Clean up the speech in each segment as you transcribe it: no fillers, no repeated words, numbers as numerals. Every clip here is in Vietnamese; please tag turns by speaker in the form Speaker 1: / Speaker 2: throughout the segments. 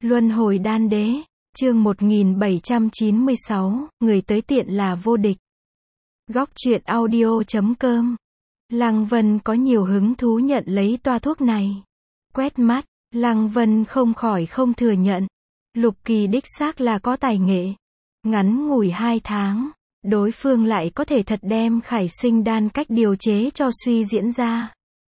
Speaker 1: Luân hồi đan đế, chương 1796, người tới tiện là vô địch. Góc truyện audio.com. Lăng Vân có nhiều hứng thú nhận lấy toa thuốc này. Quét mắt, Lăng Vân không khỏi không thừa nhận. Lục Kỳ đích xác là có tài nghệ. Ngắn ngủi 2 tháng, đối phương lại có thể thật đem khải sinh đan cách điều chế cho suy diễn ra.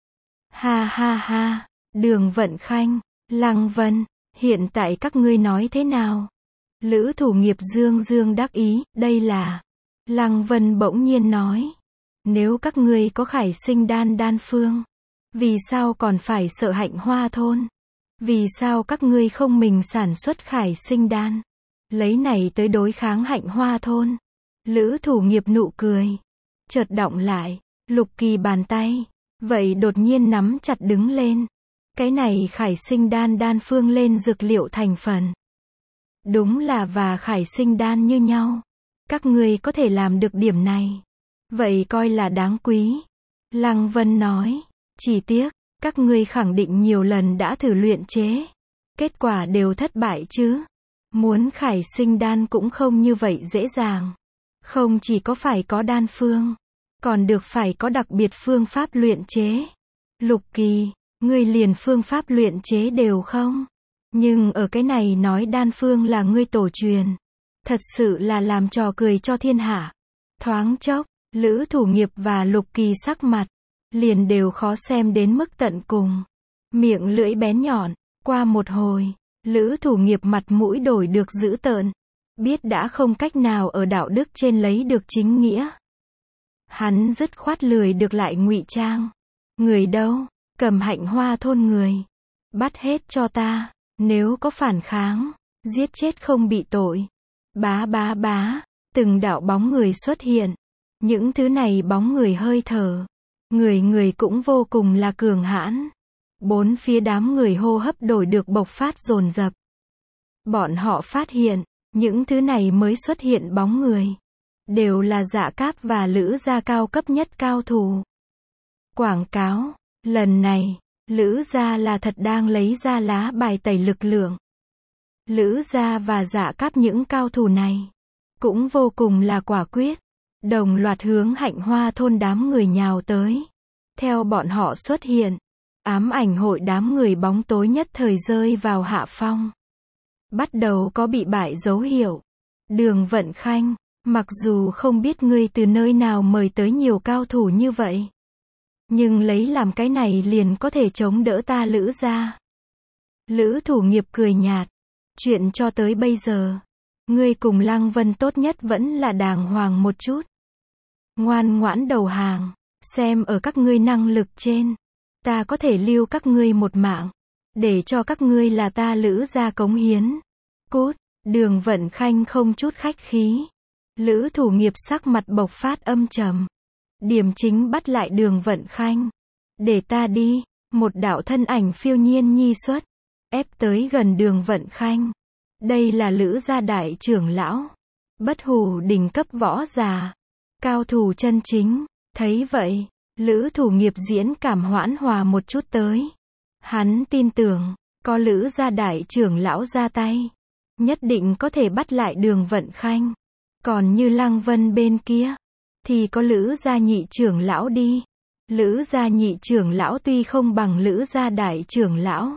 Speaker 1: Ha ha ha, Đường Vận Khanh, Lăng Vân, hiện tại các ngươi nói thế nào? Lữ Thủ Nghiệp dương dương đắc ý, đây là... Lăng Vân bỗng nhiên nói. Nếu các ngươi có khải sinh đan đan phương, vì sao còn phải sợ Hạnh Hoa thôn? Vì sao các ngươi không mình sản xuất khải sinh đan? Lấy này tới đối kháng Hạnh Hoa thôn. Lữ Thủ Nghiệp nụ cười. Chợt động lại, Lục Kỳ bàn tay. Vậy đột nhiên nắm chặt đứng lên. Cái này khải sinh đan đan phương lên dược liệu thành phần. Đúng là và khải sinh đan như nhau. Các ngươi có thể làm được điểm này. Vậy coi là đáng quý. Lăng Vân nói. Chỉ tiếc, các ngươi khẳng định nhiều lần đã thử luyện chế. Kết quả đều thất bại chứ. Muốn khải sinh đan cũng không như vậy dễ dàng. Không chỉ có phải có đan phương, còn được phải có đặc biệt phương pháp luyện chế. Lục Kỳ, ngươi liền phương pháp luyện chế đều không? Nhưng ở cái này nói đan phương là ngươi tổ truyền. Thật sự là làm trò cười cho thiên hạ. Thoáng chốc, Lữ Thủ Nghiệp và Lục Kỳ sắc mặt liền đều khó xem đến mức tận cùng. Miệng lưỡi bén nhọn, qua một hồi, Lữ Thủ Nghiệp mặt mũi đổi được dữ tợn. Biết đã không cách nào ở đạo đức trên lấy được chính nghĩa. Hắn dứt khoát lười được lại ngụy trang. Người đâu? Cầm Hạnh Hoa thôn người. Bắt hết cho ta. Nếu có phản kháng, giết chết không bị tội. Bá bá bá. Từng đạo bóng người xuất hiện. Những thứ này bóng người hơi thở. Người cũng vô cùng là cường hãn. Bốn phía đám người hô hấp đổi được bộc phát dồn dập. Bọn họ phát hiện, những thứ này mới xuất hiện bóng người. Đều là Dạ Cáp và Lữ gia cao cấp nhất cao thủ. Quảng cáo. Lần này, Lữ gia là thật đang lấy ra lá bài tẩy lực lượng. Lữ gia và Dạ Cáp những cao thủ này cũng vô cùng là quả quyết. Đồng loạt hướng Hạnh Hoa thôn đám người nhào tới. Theo bọn họ xuất hiện, ám ảnh hội đám người bóng tối nhất thời rơi vào hạ phong. Bắt đầu có bị bại dấu hiệu. Đường Vận Khanh, mặc dù không biết ngươi từ nơi nào mời tới nhiều cao thủ như vậy, nhưng lấy làm cái này liền có thể chống đỡ ta Lữ gia. Lữ Thủ Nghiệp cười nhạt. Chuyện cho tới bây giờ, ngươi cùng Lăng Vân tốt nhất vẫn là đàng hoàng một chút. Ngoan ngoãn đầu hàng, xem ở các ngươi năng lực trên, ta có thể lưu các ngươi một mạng, để cho các ngươi là ta Lữ gia cống hiến. Cút. Đường Vận Khanh không chút khách khí. Lữ Thủ Nghiệp sắc mặt bộc phát âm trầm. Điểm chính bắt lại Đường Vận Khanh. Để ta đi. Một đạo thân ảnh phiêu nhiên nhi xuất, ép tới gần Đường Vận Khanh. Đây là Lữ gia đại trưởng lão, bất hủ đỉnh cấp võ giả, cao thủ chân chính. Thấy vậy, Lữ Thủ Nghiệp diễn cảm hoãn hòa một chút tới. Hắn tin tưởng, có Lữ gia đại trưởng lão ra tay, nhất định có thể bắt lại Đường Vận Khanh. Còn như Lăng Vân bên kia, thì có Lữ gia nhị trưởng lão đi. Lữ gia nhị trưởng lão tuy không bằng Lữ gia đại trưởng lão,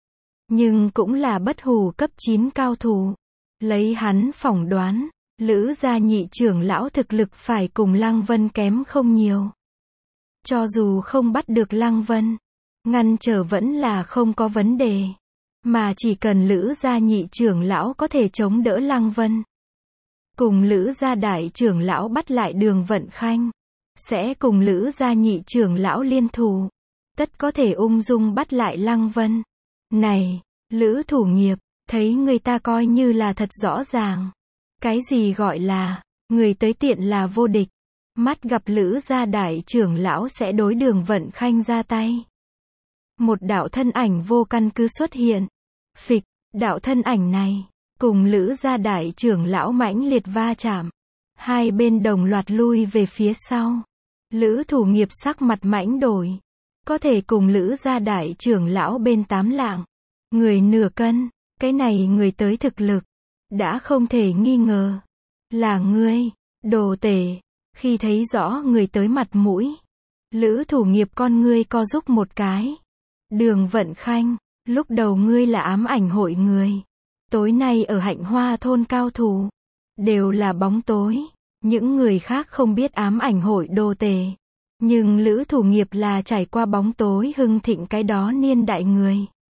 Speaker 1: nhưng cũng là bất hủ cấp 9 cao thủ. Lấy hắn phỏng đoán, Lữ gia nhị trưởng lão thực lực phải cùng Lăng Vân kém không nhiều. Cho dù không bắt được Lăng Vân, ngăn trở vẫn là không có vấn đề. Mà chỉ cần Lữ gia nhị trưởng lão có thể chống đỡ Lăng Vân, cùng Lữ gia đại trưởng lão bắt lại Đường Vận Khanh, sẽ cùng Lữ gia nhị trưởng lão liên thủ, tất có thể ung dung bắt lại Lăng Vân. Này, Lữ Thủ Nghiệp, thấy người ta coi như là thật rõ ràng. Cái gì gọi là, người tới tiện là vô địch. Mắt gặp Lữ gia đại trưởng lão sẽ đối Đường Vận Khanh ra tay. Một đạo thân ảnh vô căn cứ xuất hiện. Phịch, đạo thân ảnh này, cùng Lữ gia đại trưởng lão mãnh liệt va chạm. Hai bên đồng loạt lui về phía sau. Lữ Thủ Nghiệp sắc mặt mãnh đổi. Có thể cùng Lữ gia đại trưởng lão bên 8 lạng. Người nửa cân, Cái này người tới thực lực, đã không thể nghi ngờ. Là ngươi, đồ tể. Khi thấy rõ người tới mặt mũi, Lữ Thủ Nghiệp con ngươi co rúm một cái. Đường Vận Khanh, lúc đầu ngươi là ám ảnh hội người. Tối nay ở Hạnh Hoa thôn cao thủ, đều là bóng tối. Những người khác không biết ám ảnh hội đồ tể. Nhưng Lữ Thủ Nghiệp là trải qua bóng tối hưng thịnh cái đó niên đại người.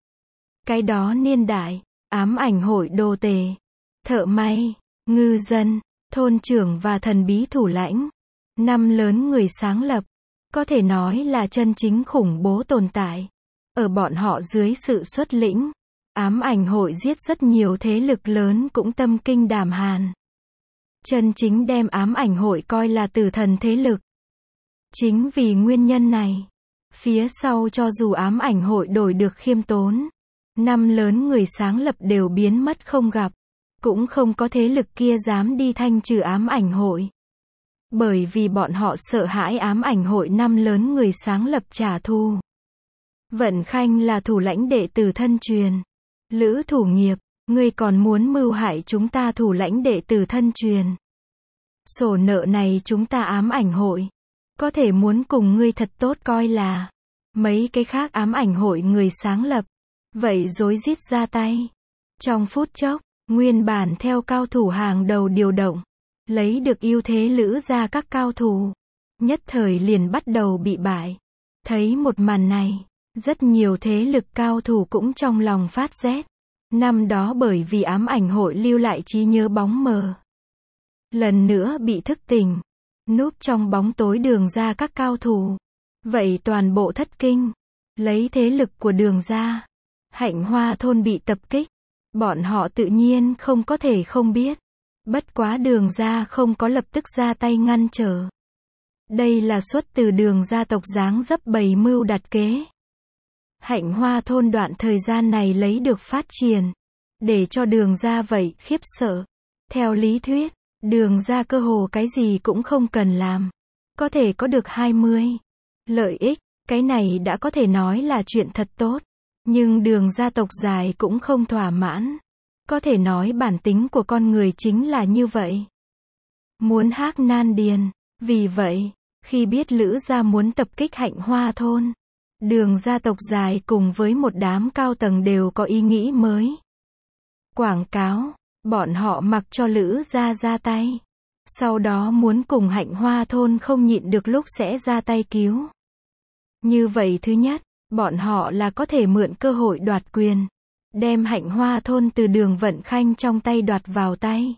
Speaker 1: Cái đó niên đại, ám ảnh hội đồ tể, thợ may, ngư dân, thôn trưởng và thần bí thủ lãnh. Năm lớn người sáng lập, có thể nói là chân chính khủng bố tồn tại. Ở bọn họ dưới sự xuất lĩnh, ám ảnh hội giết rất nhiều thế lực lớn cũng tâm kinh đảm hàn. Chân chính đem ám ảnh hội coi là tử thần thế lực. Chính vì nguyên nhân này, phía sau cho dù ám ảnh hội đổi được khiêm tốn, năm lớn người sáng lập đều biến mất không gặp, cũng không có thế lực kia dám đi thanh trừ ám ảnh hội. Bởi vì bọn họ sợ hãi ám ảnh hội năm lớn người sáng lập trả thù. Vận Khanh là thủ lãnh đệ tử thân truyền. Lữ Thủ Nghiệp, ngươi còn muốn mưu hại chúng ta thủ lãnh đệ tử thân truyền. Sổ nợ này chúng ta ám ảnh hội, có thể muốn cùng ngươi thật tốt coi là. Mấy cái khác ám ảnh hội người sáng lập, vậy rối rít ra tay. Trong phút chốc, nguyên bản theo cao thủ hàng đầu điều động, lấy được ưu thế Lữ gia các cao thủ, nhất thời liền bắt đầu bị bại. Thấy một màn này, rất nhiều thế lực cao thủ cũng trong lòng phát rét. Năm đó bởi vì ám ảnh hội lưu lại trí nhớ bóng mờ, lần nữa bị thức tỉnh, núp trong bóng tối Đường gia các cao thủ. Vậy toàn bộ thất kinh, lấy thế lực của Đường gia, Hạnh Hoa thôn bị tập kích, bọn họ tự nhiên không có thể không biết. Bất quá Đường gia không có lập tức ra tay ngăn trở. Đây là xuất từ Đường gia tộc dáng dấp bày mưu đặt kế. Hạnh Hoa thôn đoạn thời gian này lấy được phát triển, để cho Đường gia vậy khiếp sợ. Theo lý thuyết, Đường gia cơ hồ cái gì cũng không cần làm, có thể có được 20 lợi ích, cái này đã có thể nói là chuyện thật tốt. Nhưng Đường gia tộc dài cũng không thỏa mãn. Có thể nói bản tính của con người chính là như vậy. Muốn hác nan điền. Vì vậy, khi biết Lữ gia muốn tập kích Hạnh Hoa thôn, Đường gia tộc dài cùng với một đám cao tầng đều có ý nghĩ mới. Quảng cáo, bọn họ mặc cho Lữ gia ra tay. Sau đó muốn cùng Hạnh Hoa thôn không nhịn được lúc sẽ ra tay cứu. Như vậy thứ nhất, bọn họ là có thể mượn cơ hội đoạt quyền, đem Hạnh Hoa thôn từ Đường Vận Khanh trong tay đoạt vào tay.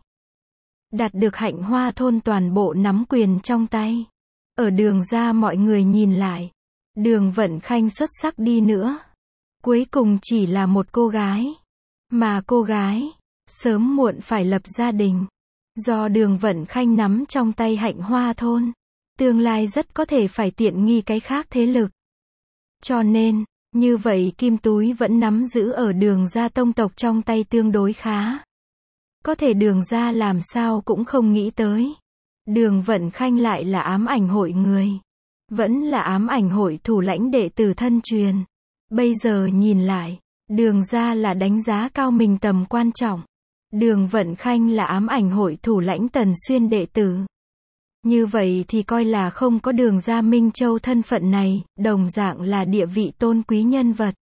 Speaker 1: Đạt được Hạnh Hoa thôn toàn bộ nắm quyền trong tay. Ở Đường gia mọi người nhìn lại, Đường Vận Khanh xuất sắc đi nữa, cuối cùng chỉ là một cô gái. Mà cô gái, sớm muộn phải lập gia đình. Do Đường Vận Khanh nắm trong tay Hạnh Hoa thôn, tương lai rất có thể phải tiện nghi cái khác thế lực. Cho nên, như vậy kim túi vẫn nắm giữ ở Đường gia tông tộc trong tay tương đối khá. Có thể Đường gia làm sao cũng không nghĩ tới. Đường Vận Khanh lại là ám ảnh hội người. Vẫn là ám ảnh hội thủ lãnh đệ tử thân truyền. Bây giờ nhìn lại, Đường gia là đánh giá cao mình tầm quan trọng. Đường Vận Khanh là ám ảnh hội thủ lãnh Tần Xuyên đệ tử. Như vậy thì coi là không có Đường gia Minh Châu thân phận này, đồng dạng là địa vị tôn quý nhân vật.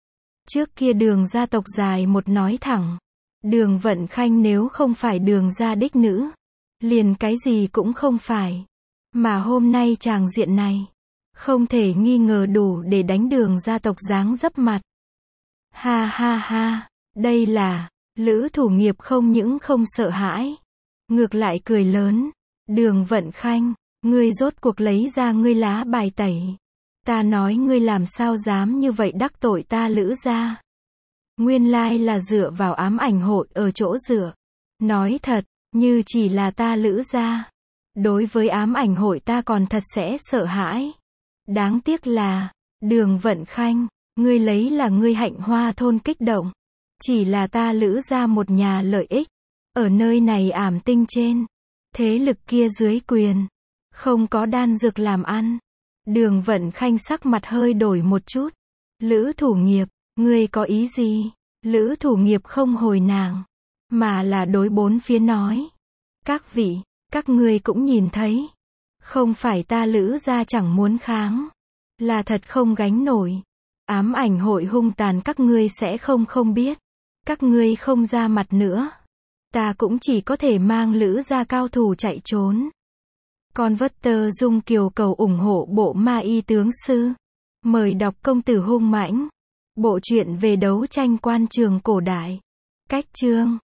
Speaker 1: Trước kia Đường gia tộc dài một nói thẳng, Đường Vận Khanh nếu không phải Đường gia đích nữ, liền cái gì cũng không phải. Mà hôm nay tràng diện này, không thể nghi ngờ đủ để đánh Đường gia tộc dáng dấp mặt. Ha ha ha, đây là, Lữ Thủ Nghiệp không những không sợ hãi, ngược lại cười lớn. Đường Vận Khanh, ngươi rốt cuộc lấy ra ngươi lá bài tẩy. Ta nói ngươi làm sao dám như vậy đắc tội ta Lữ gia. Nguyên lai là dựa vào ám ảnh hội ở chỗ dựa. Nói thật, như chỉ là ta Lữ gia, đối với ám ảnh hội ta còn thật sẽ sợ hãi. Đáng tiếc là, Đường Vận Khanh, ngươi lấy là ngươi Hạnh Hoa thôn kích động. Chỉ là ta Lữ gia một nhà lợi ích. Ở nơi này ảm tinh trên, thế lực kia dưới quyền, không có đan dược làm ăn. Đường Vận Khanh sắc mặt hơi đổi một chút. Lữ Thủ Nghiệp, ngươi có ý gì? Lữ thủ nghiệp không hồi nàng, mà là đối bốn phía nói. Các vị, các ngươi cũng nhìn thấy. Không phải ta Lữ gia chẳng muốn kháng. Là thật không gánh nổi. Ám ảnh hội hung tàn các ngươi sẽ không biết. Các ngươi không ra mặt nữa. Ta cũng chỉ có thể mang Lữ gia cao thủ chạy trốn. Converter Dung Kiều cầu ủng hộ bộ ma y tướng sư. Mời đọc công tử hung mãnh. Bộ truyện về đấu tranh quan trường cổ đại. Cách chương